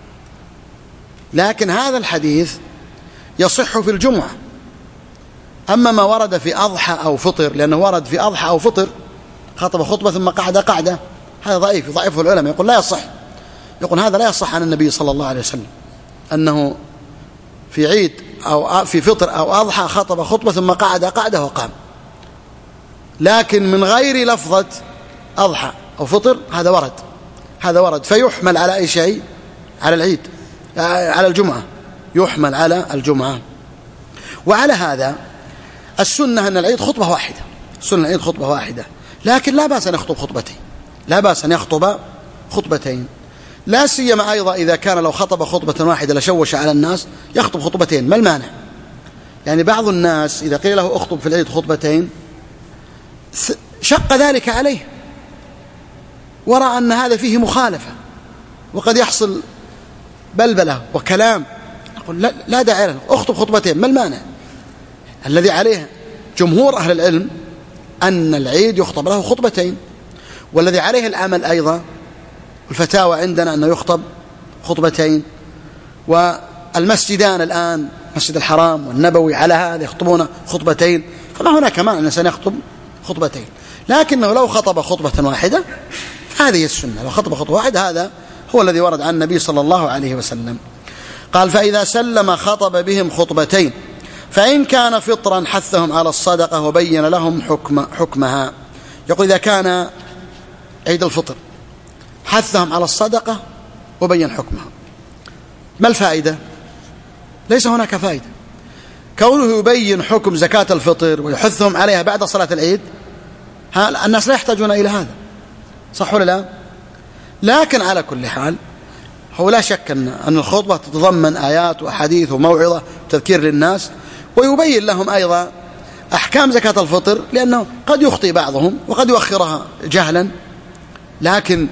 لكن هذا الحديث يصح في الجمعة. أما ما ورد في أضحى أو فطر، لأنه ورد في أضحى أو فطر خطب خطبة ثم قعد قعدة، هذا ضعيفه العلماء، يقول لا يصح، يقول هذا لا يصح عن النبي صلى الله عليه وسلم أنه في عيد أو في فطر أو أضحى خطب خطبة ثم قعد قعدة وقام. لكن من غير لفظة أضحى أو فطر هذا ورد فيحمل على أي شيء؟ على العيد، على الجمعة، يحمل على الجمعة. وعلى هذا السنة أن العيد خطبة واحدة، سنة العيد خطبة واحدة، لكن لا بأس أن يخطب خطبتين، لا بأس أن يخطب خطبتين، لا سيما أيضا إذا كان لو خطب خطبة واحدة لشوش على الناس، يخطب خطبتين، ما المانع؟ يعني بعض الناس إذا قيل له اخطب في العيد خطبتين شق ذلك عليه، ورأى أن هذا فيه مخالفة وقد يحصل بلبلة وكلام، يقول لا داعي له، اخطب خطبتين، ما المانع؟ الذي عليه جمهور أهل العلم أن العيد يخطب له خطبتين، والذي عليه العمل أيضا الفتاوى عندنا أنه يخطب خطبتين. والمسجدان الآن مسجد الحرام والنبوي على هذا يخطبون خطبتين، فما هناك مانع أن الإنسان يخطب خطبتين، لكنه لو خطب خطبة واحدة هذه السنة، لو خطب خطبة واحدة هذا هو الذي ورد عن النبي صلى الله عليه وسلم. قال فإذا سلم خطب بهم خطبتين، فإن كان فطرا حثهم على الصدقة وبين لهم حكمها. يقول إذا كان عيد الفطر حثهم على الصدقة وبين حكمها، ما الفائدة؟ ليس هناك فائدة كونه يبين حكم زكاة الفطر ويحثهم عليها بعد صلاة العيد، الناس لا يحتاجون إلى هذا، صح ولا لا؟ لكن على كل حال هو لا شك أن الخطبة تتضمن آيات وأحاديث وموعظة وتذكير للناس، ويبين لهم أيضا أحكام زكاة الفطر، لأنه قد يخطئ بعضهم وقد يؤخرها جهلا، لكن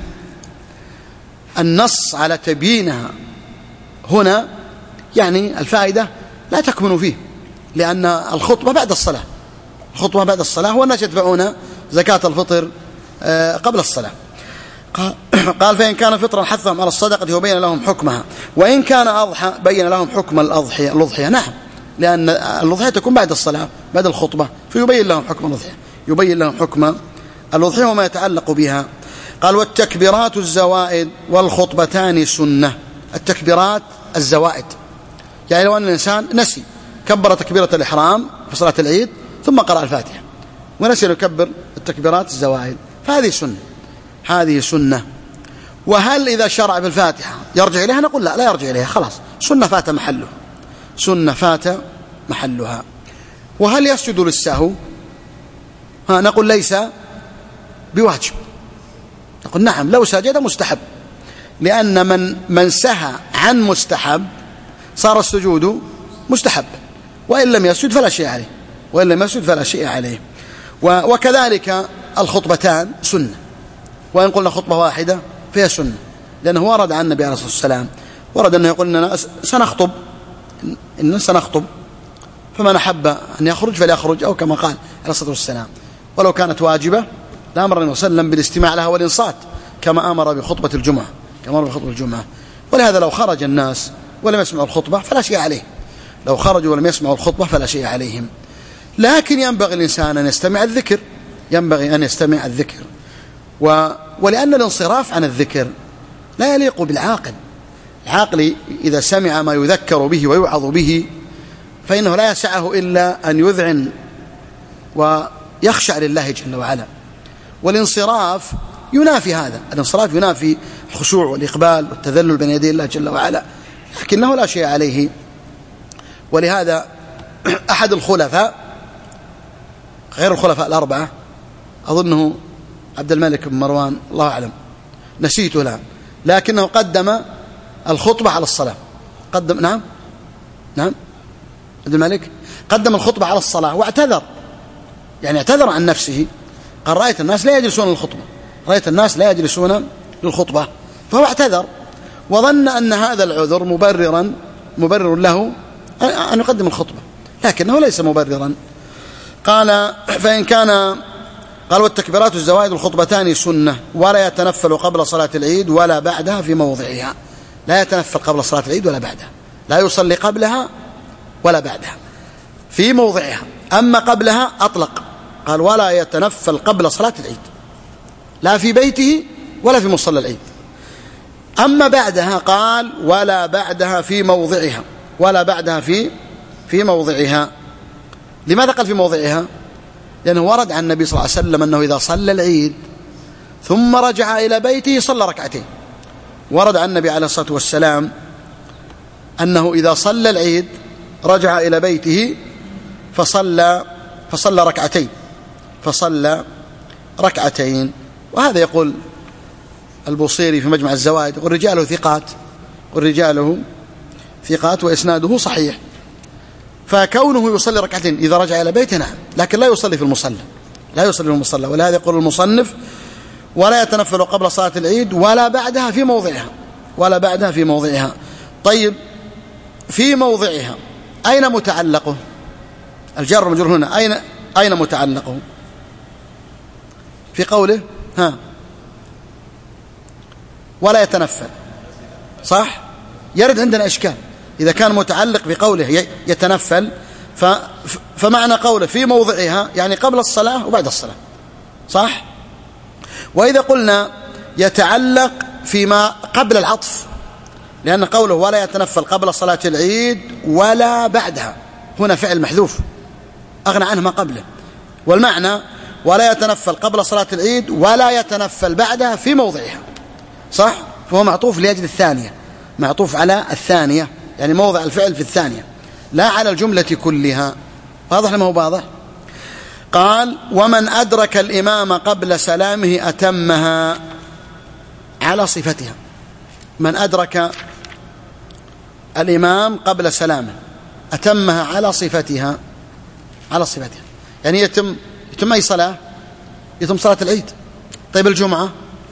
النص على تبيينها هنا يعني الفائدة لا تكمن فيه، لأن الخطبة بعد الصلاة، الخطبة بعد الصلاة، والناس يدفعون زكاة الفطر قبل الصلاة. قال فإن كان فطرا حثهم على الصدقة وبين لهم حكمها، وإن كان أضحى بين لهم حكم الأضحية. نعم، لأن الأضحية تكون بعد الصلاة بعد الخطبة، فيبين لهم حكم الأضحية، يبين لهم حكم الأضحية وما يتعلق بها. قال والتكبيرات الزوائد والخطبتان سنة. التكبيرات الزوائد يعني لو أن الإنسان نسي كبر تكبيرة الإحرام في صلاة العيد ثم قرأ الفاتحة ونسي أن يكبر التكبيرات الزوائد، فهذه سنة، هذه سنة. وهل إذا شرع بالفاتحة يرجع إليها؟ نقول لا يرجع إليها، خلاص سنة فات محلها، سنة فات محلها. وهل يسجد للسهو؟ نقول ليس بواجب، نقول نعم لو سجد مستحب، لأن من سهى عن مستحب صار السجود مستحب، وإن لم يسجد فلا شيء عليه، وإن لم يسجد فلا شيء عليه. وكذلك الخطبتان سنة، وإن قلنا خطبة واحدة فيها سنة، لأنه ورد عن النبي عليه الصلاة والسلام، ورد أنه يقول إننا سنخطب فمن أحب أن يخرج فليخرج، أو كما قال عليه الصلاة والسلام، ولو كانت واجبة لأمر النبي صلى الله عليه وسلم بالاستماع لها والإنصات كما أمر بخطبة الجمعة. ولهذا لو خرج الناس ولم يسمعوا الخطبة فلا شيء عليه، لو خرجوا ولم يسمعوا الخطبة فلا شيء عليهم. لكن ينبغي الإنسان أن يستمع الذكر، ينبغي أن يستمع الذكر، ولأن الانصراف عن الذكر لا يليق بالعاقل. العاقل إذا سمع ما يذكر به ويوعظ به فإنه لا يسعه إلا أن يذعن ويخشع لله جل وعلا، والانصراف ينافي هذا، الانصراف ينافي الخشوع والإقبال والتذلل بين يدي الله جل وعلا، لكنه لا شيء عليه. ولهذا أحد الخلفاء غير الخلفاء الأربعة، أظنه عبد الملك بن مروان الله أعلم نسيته الآن، لكنه قدم الخطبة على الصلاة، نعم عبد الملك قدم الخطبة على الصلاة واعتذر، يعني اعتذر عن نفسه، قال رأيت الناس لا يجلسون للخطبة، رأيت الناس لا يجلسون للخطبة، فهو اعتذر وظن أن هذا العذر مبرر له أن يقدم الخطبة، لكنه ليس مبررا. قال فإن كان قال والتكبيرات الزوائد الخطبتان سنة ولا يتنفل قبل صلاة العيد ولا بعدها في موضعها. لا يتنفل قبل صلاة العيد ولا بعدها، لا يصلي قبلها ولا بعدها، في موضعها. أما قبلها أطلق، قال ولا يتنفل قبل صلاة العيد، لا في بيته ولا في مصلى العيد. أما بعدها قال ولا بعدها في موضعها، ولا بعدها في موضعها. لماذا قال في موضعها؟ لأنه ورد عن النبي صلى الله عليه وسلم أنه إذا صلى العيد ثم رجع إلى بيته صلى ركعتين. ورد عن النبي عليه الصلاة والسلام أنه إذا صلى العيد رجع إلى بيته فصلى ركعتين. وهذا يقول البوصيري في مجمع الزوائد يقول رجاله ثقات وإسناده صحيح. فكونه يصلي ركعتين إذا رجع إلى بيته نعم، لكن لا يصلي في المصلى. ولهذا يقول المصنف ولا يتنفل قبل صلاة العيد ولا بعدها في موضعها. طيب في موضعها أين متعلقه؟ الجار والمجرور هنا أين متعلقه؟ في قوله ولا يتنفل، صح؟ يرد عندنا إشكال إذا كان متعلق بقوله يتنفل، فمعنى قوله في موضعها يعني قبل الصلاة وبعد الصلاة، صح؟ وإذا قلنا يتعلق فيما قبل العطف، لأن قوله ولا يتنفل قبل صلاة العيد ولا بعدها هنا فعل محذوف أغنى عنه ما قبله، والمعنى ولا يتنفل قبل صلاة العيد ولا يتنفل بعدها في موضعها، صح؟ فهو معطوف لأجل الثانية، معطوف على الثانية، يعني موضع الفعل في الثانية لا على الجملة كلها. واضح لما هو واضح؟ قال ومن أدرك الإمام قبل سلامه أتمها على صفتها. من أدرك الإمام قبل سلامه أتمها على صفتها، يعني يتم أي صلاة؟ يتم صلاة العيد. طيب الجمعة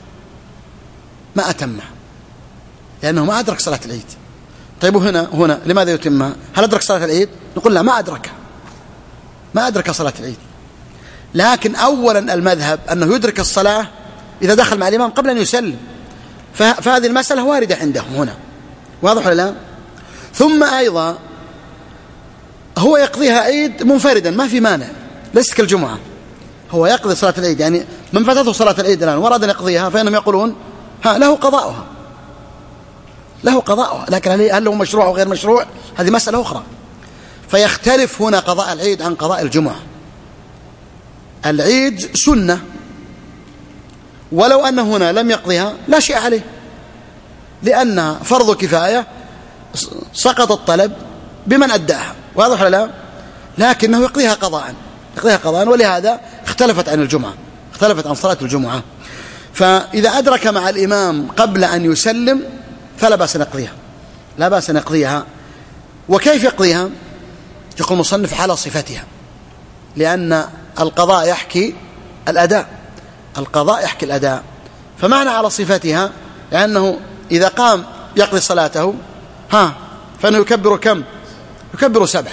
ما أتمها لأنه ما أدرك صلاة العيد. طيب هنا لماذا يتمها؟ هل أدرك صلاة العيد؟ نقول لا، ما أدرك صلاة العيد. لكن أولا المذهب أنه يدرك الصلاة إذا دخل مع الإمام قبل أن يسلم، فهذه المسألة واردة عندهم هنا. واضح ولا لا؟ ثم أيضا هو يقضيها عيد منفردا ما في مانع، ليس كالجمعة، هو يقضي صلاة العيد. يعني من فاتته صلاة العيد الآن وراد أن يقضيها فإنهم يقولون له قضاؤها، لكن هل هو مشروع أو غير مشروع هذه مسألة أخرى. فيختلف هنا قضاء العيد عن قضاء الجمعة. العيد سنة، ولو أن هنا لم يقضيها لا شيء عليه، لأنها فرض كفاية سقط الطلب بمن أداها. واضح ولا لا؟ لكنه يقضيها قضاء، ولهذا اختلفت عن صلاة الجمعة. فإذا أدرك مع الإمام قبل أن يسلم فلا بأس أن يقضيها. وكيف يقضيها؟ يقول المصنف على صفتها، لأن القضاء يحكي الأداء. فمعنى على صفتها لأنه إذا قام يقضي صلاته فإنه يكبر كم؟ يكبر 7.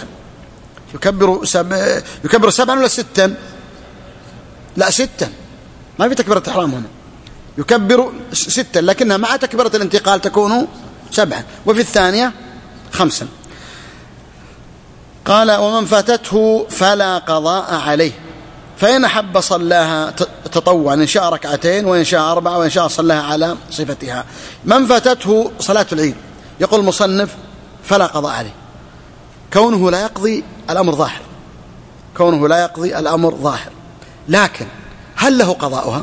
يكبر 7 ولا 6؟ لا 6، ما في تكبيرة الإحرام هنا، يكبر 6 لكنها مع تكبيرة الانتقال تكون 7، وفي الثانية 5. قال ومن فاتته فلا قضاء عليه، فإن أحب صلاها تطوعا إن شاء ركعتين وإن شاء 4 وإن شاء صلاها على صفتها. من فاتته صلاة العيد يقول المصنف فلا قضاء عليه، كونه لا يقضي الأمر ظاهر. لكن هل له قضاؤها؟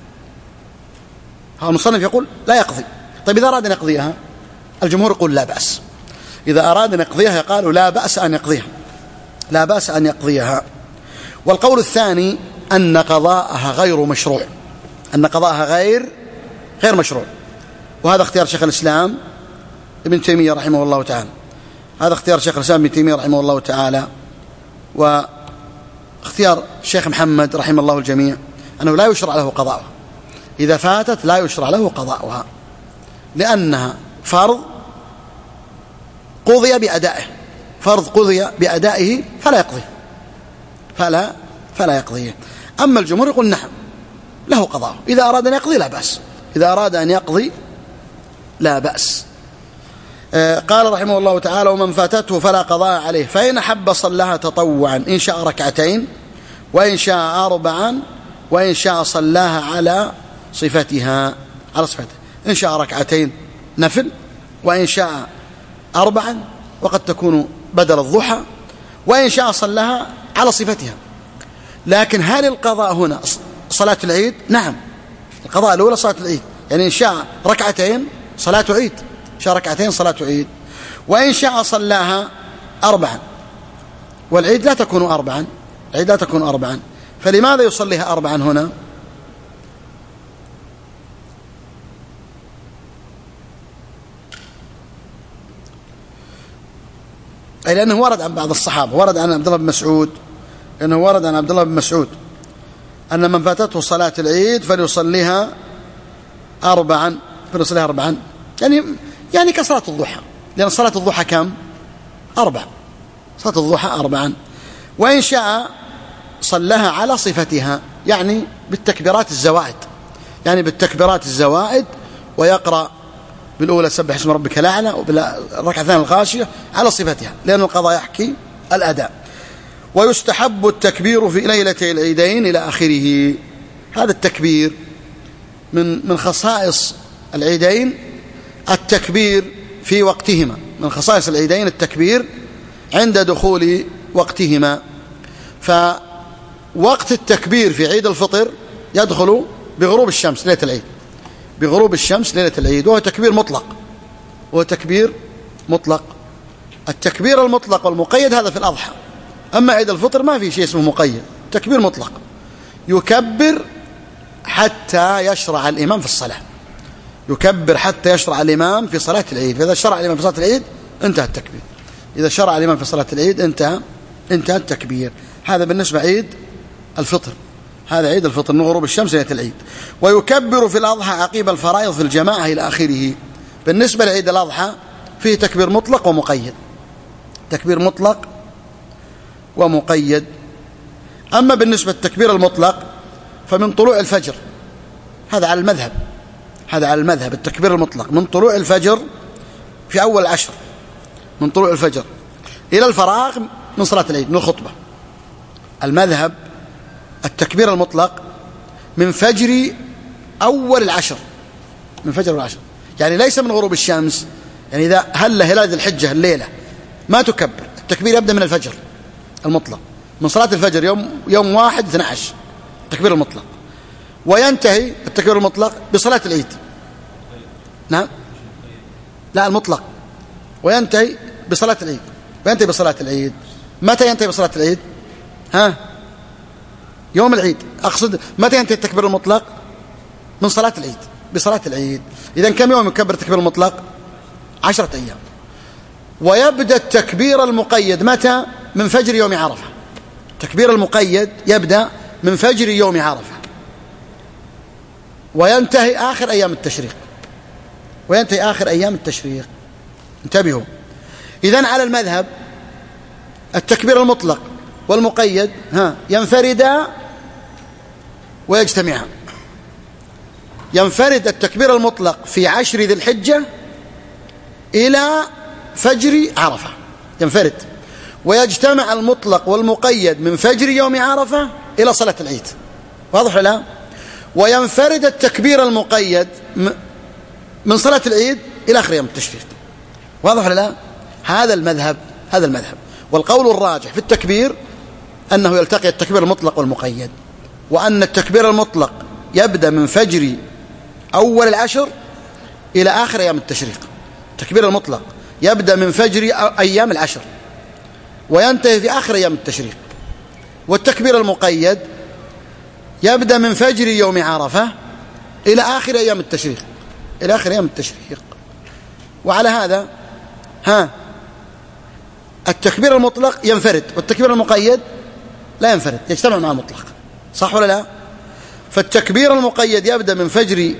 المصنف يقول لا يقضي. طيب إذا أراد أن يقضيها الجمهور يقول لا بأس. إذا أراد أن يقضيها قالوا لا بأس أن يقضيها. والقول الثاني أن قضاءها غير مشروع، وهذا اختيار شيخ الإسلام ابن تيمية رحمه الله تعالى، واختيار الشيخ محمد رحمه الله الجميع أنه لا يشرع له قضاءها. إذا فاتت لا يشرع له قضاؤها، لأنها فرض قضي بأدائه، فرض قضي بأدائه فلا يقضي، فلا يقضيه. أما الجمهور يقول نعم له قضاء، إذا أراد أن يقضي لا بأس، إذا أراد أن يقضي لا بأس. قال رحمه الله تعالى: ومن فاتته فلا قضاء عليه، فإن أحب صلاها تطوعا إن شاء ركعتين وإن شاء أربعا وإن شاء صلاها على صفتها، إن شاء ركعتين نفل وإن شاء أربعا، وقد تكون بدل الضحى، وإن شاء صلاها على صفتها. لكن هل القضاء هنا صلاة العيد؟ نعم، القضاء الأولى صلاة العيد، يعني إن شاء ركعتين صلاة عيد، شاء ركعتين صلاة عيد، وإن شاء صلاها أربعا، والعيد لا تكون أربعا، العيد لا تكون أربعا، فلماذا يصليها أربعا هنا؟ أي لأنه ورد عن بعض الصحابة، ورد عن عبد الله بن مسعود، لأنه ورد عن عبد الله بن مسعود أن من فاتته صلاة العيد فليصليها أربعا، يعني كصلاة الضحى، لأن صلاة الضحى كم؟ أربع، صلاة الضحى أربعا. وإن شاء صلىها على صفتها، يعني بالتكبيرات الزوائد، يعني بالتكبيرات الزوائد، ويقرأ بالأولى سبح اسم ربك الأعلى، وبالركعة الثانية الغاشية على صفتها، لأن القضاء يحكي الأداء. ويستحب التكبير في ليلتي العيدين إلى آخره. هذا التكبير من خصائص العيدين، التكبير في وقتهما، من خصائص العيدين التكبير عند دخول وقتهما. فوقت التكبير في عيد الفطر يدخل بغروب الشمس ليلة العيد، بغروب الشمس ليلة العيد، وهو تكبير مطلق، وهو تكبير مطلق. التكبير المطلق والمقيد هذا في الأضحى، أما عيد الفطر ما في شيء اسمه مقيد، تكبير مطلق، يكبر حتى يشرع الإمام في الصلاة، يكبر حتى يشرع الإمام في صلاة العيد. فإذا شرع الإمام في صلاة العيد انتهى التكبير، إذا شرع الإمام في صلاة العيد انتهى التكبير. هذا بالنسبة عيد الفطر، هذا عيد الفطر من غروب الشمس ليلة العيد. ويكبر في الأضحى عقيب الفرائض في الجماعة إلى آخره. بالنسبة لعيد الأضحى فيه تكبير مطلق ومقيد، تكبير مطلق ومقيد. أما بالنسبة للتكبير المطلق فمن طلوع الفجر، هذا على المذهب، هذا على المذهب، التكبير المطلق من طلوع الفجر في أول عشر، من طلوع الفجر إلى الفراغ من صلاة العيد، من الخطبة. المذهب التكبير المطلق من فجر أول العشر، من فجر العشر، يعني ليس من غروب الشمس. يعني إذا هل هلال ذي الحجة الليلة ما تكبر، التكبير يبدأ من الفجر المطلق، من صلاة الفجر يوم 1/12 التكبير المطلق، وينتهي التكبير المطلق بصلاة العيد. نعم، لا المطلق، وينتهي بصلاة العيد، وينتهي بصلاة العيد. متى ينتهي بصلاة العيد؟ يوم العيد، أقصد متى ينتهي التكبير المطلق؟ من صلاة العيد، بصلاة العيد. إذن كم يوم يكبر التكبير المطلق؟ 10 أيام. ويبدأ التكبير المقيد متى؟ من فجر يوم عرفة. التكبير المقيد يبدأ من فجر يوم عرفة، وينتهي آخر أيام التشريق، وينتهي آخر أيام التشريق. انتبهوا. إذن على المذهب التكبير المطلق والمقيد ينفردا ويجتمعا. ينفرد التكبير المطلق في 10 ذي الحجة إلى فجر عرفة، ينفرد، ويجتمع المطلق والمقيد من فجر يوم عرفة إلى صلاة العيد. واضح ولا؟ وينفرد التكبير المقيد من صلاة العيد إلى آخر يوم التشريق. واضح ولا لا؟ هذا المذهب، هذا المذهب. والقول الراجح في التكبير أنه يلتقي التكبير المطلق والمقيد، وأن التكبير المطلق يبدأ من فجر أول العشر إلى آخر أيام التشريق. التكبير المطلق يبدأ من فجر أيام العشر وينتهي في آخر أيام التشريق. والتكبير المقيد يبدأ من فجر يوم عرفة إلى آخر أيام التشريق، إلى آخر أيام التشريق. وعلى هذا التكبير المطلق ينفرد، والتكبير المقيد لا ينفرد، يجتمع مع المطلق. صح ولا لا؟ فالتكبير المقيد يبدأ من فجر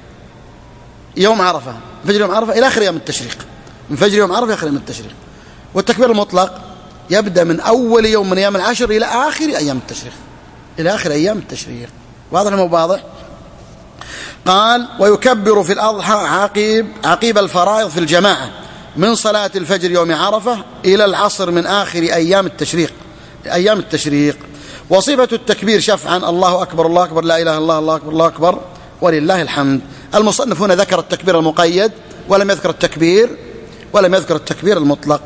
يوم عرفة، فجر يوم عرفة إلى آخر يوم التشريق، من فجر يوم عرفة إلى آخر يوم التشريق. والتكبير المطلق يبدأ من أول يوم من أيام العشر إلى آخر أيام التشريق، إلى آخر أيام التشريق. واضح مو واضح؟ قال ويكبر في الأضحى عقيب الفرائض في الجماعة من صلاة الفجر يوم عرفة إلى العصر من آخر أيام التشريق. وصفة التكبير شفعا الله أكبر الله أكبر لا إله إلا الله الله أكبر الله أكبر ولله الحمد. المصنف هنا ذكر التكبير المقيد ولم يذكر التكبير المطلق.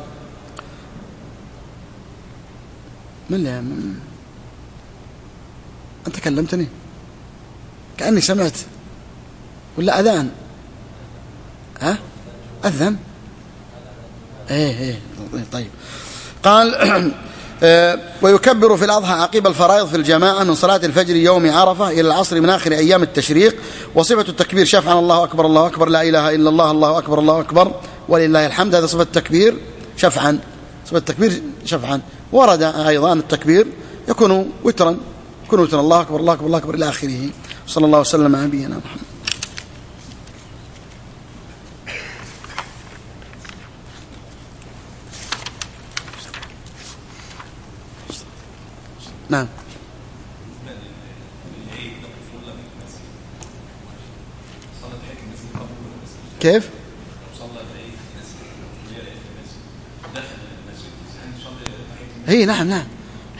أنت كلمتني كأني سمعت ولا أذان؟ ها أذن؟ إيه طيب. قال ويكبر في الأضحى عقيب الفرائض في الجماعة من صلاة الفجر يوم عرفة إلى العصر من آخر أيام التشريق. وصفة التكبير شفعا الله أكبر الله أكبر لا إله إلا الله الله أكبر الله أكبر ولله الحمد. هذا صفة التكبير شفعا. ورد أيضا التكبير يكون وترا الله أكبر الله أكبر الله أكبر إلى آخره. صلى الله وسلم على نبينا محمد. نعم. كيف؟ هي نعم